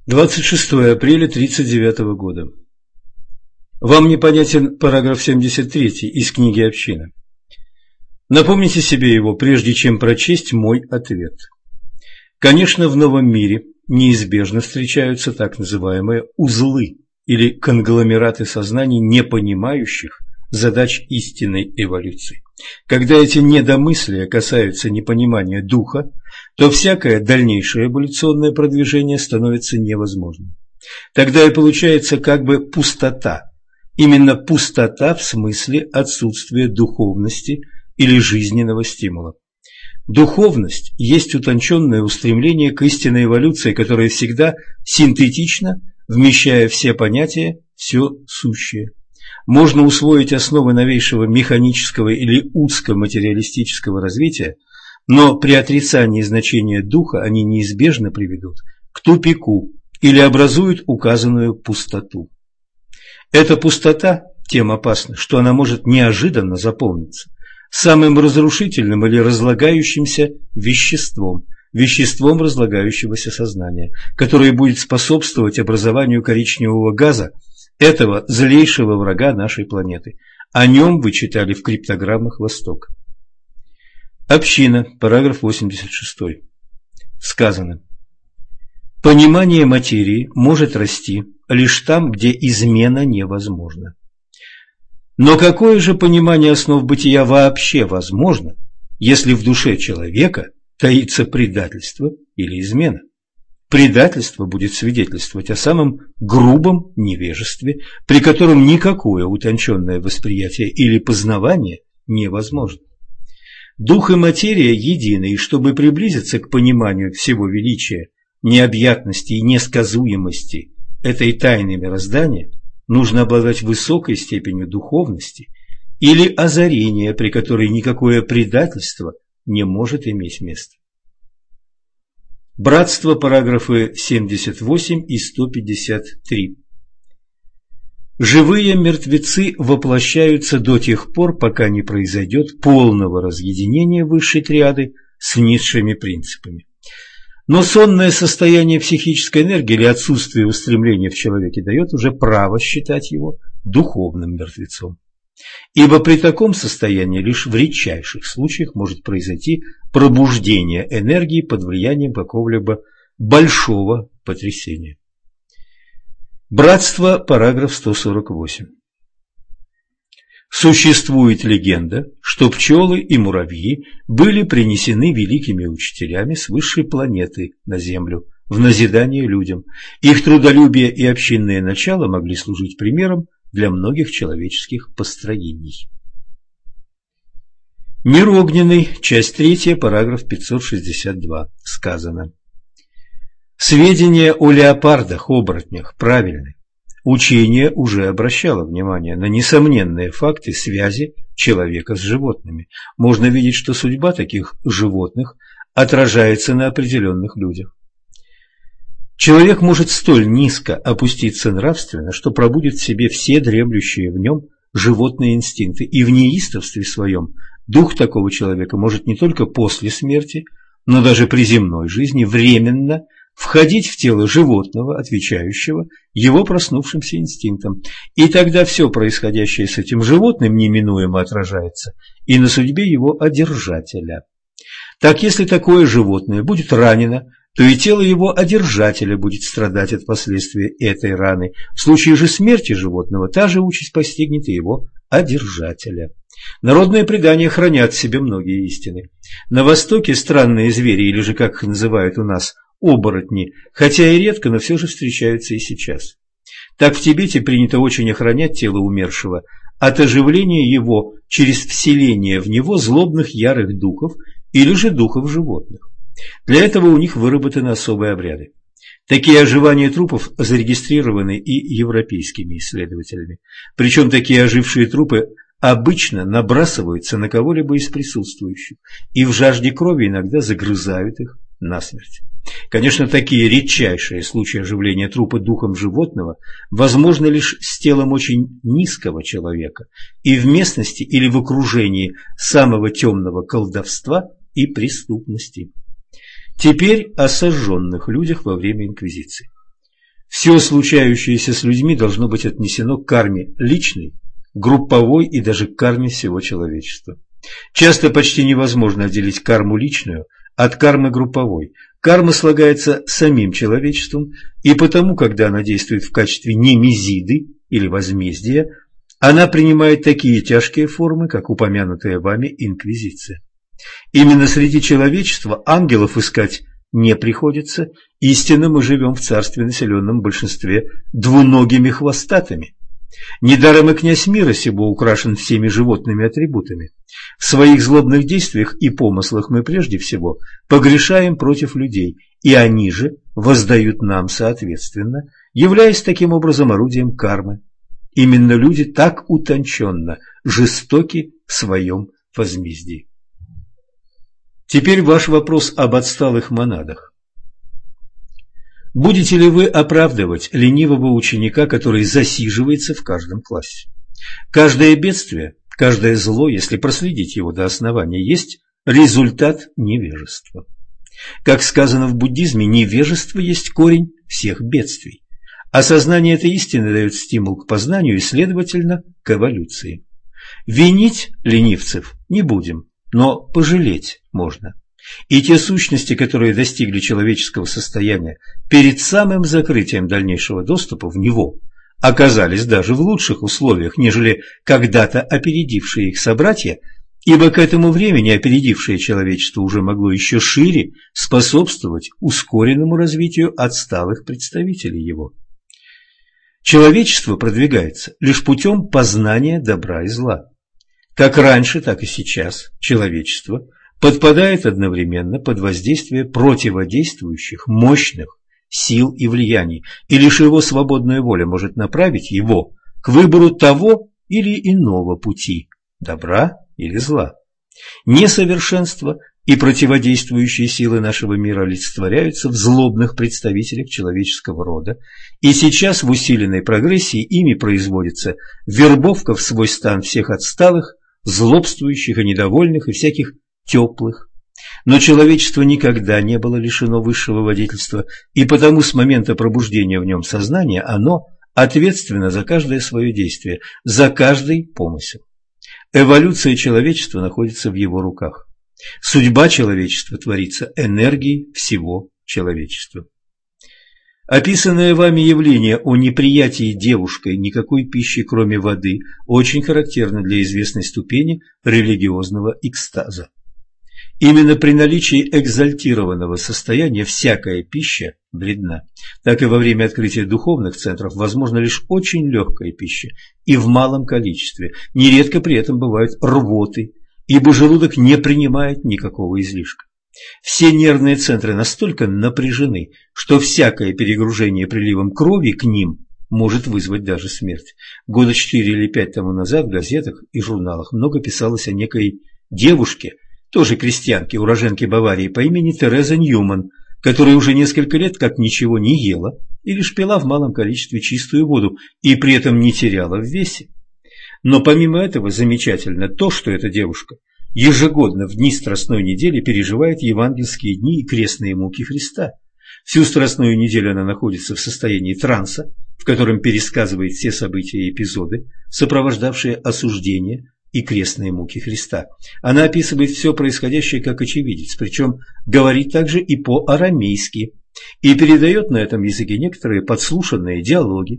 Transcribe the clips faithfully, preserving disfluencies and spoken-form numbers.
двадцать шестое апреля тридцать девятого года. Вам непонятен параграф семьдесят три из книги «Община». Напомните себе его, прежде чем прочесть мой ответ. Конечно, в новом мире неизбежно встречаются так называемые узлы или конгломераты сознаний, не понимающих задач истинной эволюции. Когда эти недомыслия касаются непонимания духа, то всякое дальнейшее эволюционное продвижение становится невозможным. Тогда и получается как бы пустота. Именно пустота в смысле отсутствия духовности или жизненного стимула. Духовность есть утонченное устремление к истинной эволюции, которая всегда синтетична, вмещая все понятия, все сущее. Можно усвоить основы новейшего механического или узко-материалистического развития, но при отрицании значения духа они неизбежно приведут к тупику или образуют указанную пустоту. Эта пустота тем опасна, что она может неожиданно заполниться самым разрушительным или разлагающимся веществом, веществом разлагающегося сознания, которое будет способствовать образованию коричневого газа, этого злейшего врага нашей планеты. О нем вы читали в криптограммах Востока. Община, параграф восемьдесят шесть. Сказано: понимание материи может расти лишь там, где измена невозможна. Но какое же понимание основ бытия вообще возможно, если в душе человека таится предательство или измена? Предательство будет свидетельствовать о самом грубом невежестве, при котором никакое утонченное восприятие или познавание невозможно. Дух и материя едины, и чтобы приблизиться к пониманию всего величия, необъятности и несказуемости этой тайны мироздания, нужно обладать высокой степенью духовности или озарения, при которой никакое предательство не может иметь места. Братство, параграфы семьдесят восемь и сто пятьдесят три. Живые мертвецы воплощаются до тех пор, пока не произойдет полного разъединения высшей триады с низшими принципами. Но сонное состояние психической энергии или отсутствие устремления в человеке дает уже право считать его духовным мертвецом. Ибо при таком состоянии лишь в редчайших случаях может произойти пробуждение энергии под влиянием какого-либо большого потрясения. Братство, параграф сто сорок восемь. Существует легенда, что пчелы и муравьи были принесены великими учителями с высшей планеты на Землю в назидание людям. Их трудолюбие и общинное начало могли служить примером для многих человеческих построений. Мир огненный, часть третья, параграф пятьсот шестьдесят два. Сказано: сведения о леопардах, оборотнях правильны. Учение уже обращало внимание на несомненные факты связи человека с животными. Можно видеть, что судьба таких животных отражается на определенных людях. Человек может столь низко опуститься нравственно, что пробудит в себе все дремлющие в нем животные инстинкты, и в неистовстве своем дух такого человека может не только после смерти, но даже при земной жизни временно входить в тело животного, отвечающего его проснувшимся инстинктам, и тогда все происходящее с этим животным неминуемо отражается и на судьбе его одержателя. Так, если такое животное будет ранено, то и тело его одержателя будет страдать от последствий этой раны. В случае же смерти животного та же участь постигнет и его одержателя. Народные предания хранят в себе многие истины. На Востоке странные звери, или же, как их называют у нас, оборотни, хотя и редко, но все же встречаются и сейчас. Так в Тибете принято очень охранять тело умершего от оживления его через вселение в него злобных ярых духов или же духов животных. Для этого у них выработаны особые обряды. Такие оживания трупов зарегистрированы и европейскими исследователями. Причем такие ожившие трупы обычно набрасываются на кого-либо из присутствующих и в жажде крови иногда загрызают их насмерть. Конечно, такие редчайшие случаи оживления трупа духом животного возможны лишь с телом очень низкого человека и в местности или в окружении самого темного колдовства и преступности. Теперь о сожженных людях во время инквизиции. Все случающееся с людьми должно быть отнесено к карме личной, групповой и даже к карме всего человечества. Часто почти невозможно отделить карму личную от кармы групповой. Карма слагается самим человечеством, и потому, когда она действует в качестве немезиды или возмездия, она принимает такие тяжкие формы, как упомянутая вами инквизиция. Именно среди человечества ангелов искать не приходится, истинно мы живем в царстве, населенном в большинстве двуногими хвостатыми. Недаром и князь мира сего украшен всеми животными атрибутами. В своих злобных действиях и помыслах мы прежде всего погрешаем против людей, и они же воздают нам соответственно, являясь таким образом орудием кармы. Именно люди так утонченно жестоки в своем возмездии. Теперь ваш вопрос об отсталых монадах. Будете ли вы оправдывать ленивого ученика, который засиживается в каждом классе? Каждое бедствие, каждое зло, если проследить его до основания, есть результат невежества. Как сказано в буддизме, невежество есть корень всех бедствий. Осознание этой истины дает стимул к познанию и, следовательно, к эволюции. Винить ленивцев не будем, но пожалеть можно. И те сущности, которые достигли человеческого состояния перед самым закрытием дальнейшего доступа в него, оказались даже в лучших условиях, нежели когда-то опередившие их собратья, ибо к этому времени опередившее человечество уже могло еще шире способствовать ускоренному развитию отсталых представителей его. Человечество продвигается лишь путем познания добра и зла. Как раньше, так и сейчас человечество подпадает одновременно под воздействие противодействующих мощных сил и влияний, и лишь его свободная воля может направить его к выбору того или иного пути, добра или зла. Несовершенство и противодействующие силы нашего мира олицетворяются в злобных представителях человеческого рода, и сейчас в усиленной прогрессии ими производится вербовка в свой стан всех отсталых, злобствующих и недовольных и всяких теплых. Но человечество никогда не было лишено высшего водительства, и потому с момента пробуждения в нем сознания оно ответственно за каждое свое действие, за каждый помысел. Эволюция человечества находится в его руках. Судьба человечества творится энергией всего человечества. Описанное вами явление о неприятии девушкой никакой пищи, кроме воды, очень характерно для известной ступени религиозного экстаза. Именно при наличии экзальтированного состояния всякая пища вредна. Так и во время открытия духовных центров возможна лишь очень легкая пища и в малом количестве. Нередко при этом бывают рвоты, ибо желудок не принимает никакого излишка. Все нервные центры настолько напряжены, что всякое перегружение приливом крови к ним может вызвать даже смерть. Года четыре или пять тому назад в газетах и журналах много писалось о некой девушке, тоже крестьянке, уроженке Баварии по имени Тереза Ньюман, которая уже несколько лет как ничего не ела и лишь пила в малом количестве чистую воду и при этом не теряла в весе. Но помимо этого замечательно то, что эта девушка ежегодно в дни Страстной недели переживает евангельские дни и крестные муки Христа. Всю Страстную неделю она находится в состоянии транса, в котором пересказывает все события и эпизоды, сопровождавшие осуждение и крестные муки Христа. Она описывает все происходящее как очевидец, причем говорит также и по-арамейски, и передает на этом языке некоторые подслушанные диалоги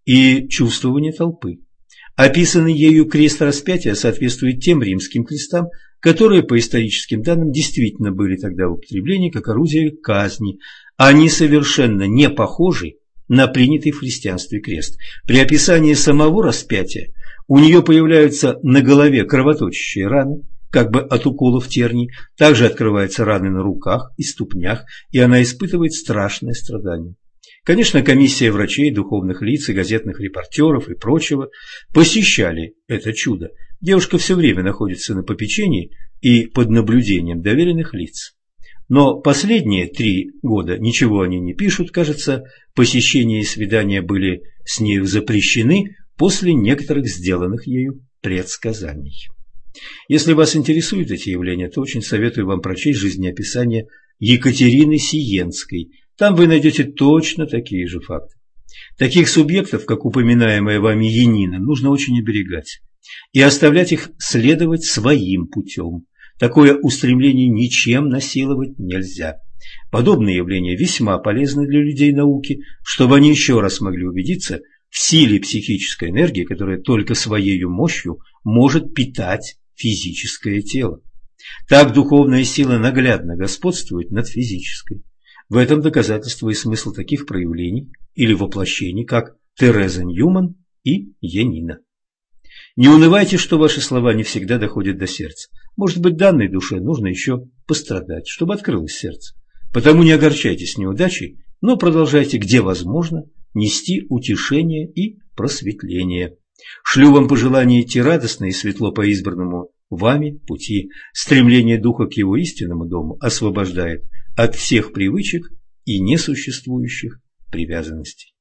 и чувствования толпы. Описанный ею крест распятия соответствует тем римским крестам, которые по историческим данным действительно были тогда в употреблении как орудие казни. Они совершенно не похожи на принятый в христианстве крест. При описании самого распятия у нее появляются на голове кровоточащие раны, как бы от уколов терний, также открываются раны на руках и ступнях, и она испытывает страшное страдание. Конечно, комиссия врачей, духовных лиц и газетных репортеров и прочего посещали это чудо. Девушка все время находится на попечении и под наблюдением доверенных лиц. Но последние три года ничего они не пишут, кажется, посещения и свидания были с нею запрещены после некоторых сделанных ею предсказаний. Если вас интересуют эти явления, то очень советую вам прочесть жизнеописание Екатерины Сиенской. Там вы найдете точно такие же факты. Таких субъектов, как упоминаемая вами Янина, нужно очень оберегать и оставлять их следовать своим путем. Такое устремление ничем насиловать нельзя. Подобные явления весьма полезны для людей науки, чтобы они еще раз могли убедиться в силе психической энергии, которая только своей мощью может питать физическое тело. Так духовная сила наглядно господствует над физической. В этом доказательство и смысл таких проявлений или воплощений, как Тереза Ньюман и Янина. Не унывайте, что ваши слова не всегда доходят до сердца. Может быть, данной душе нужно еще пострадать, чтобы открылось сердце. Потому не огорчайтесь неудачей, но продолжайте, где возможно, нести утешение и просветление. Шлю вам пожелание идти радостно и светло по избранному вами пути. Стремление духа к его истинному дому освобождает от всех привычек и несуществующих привязанностей.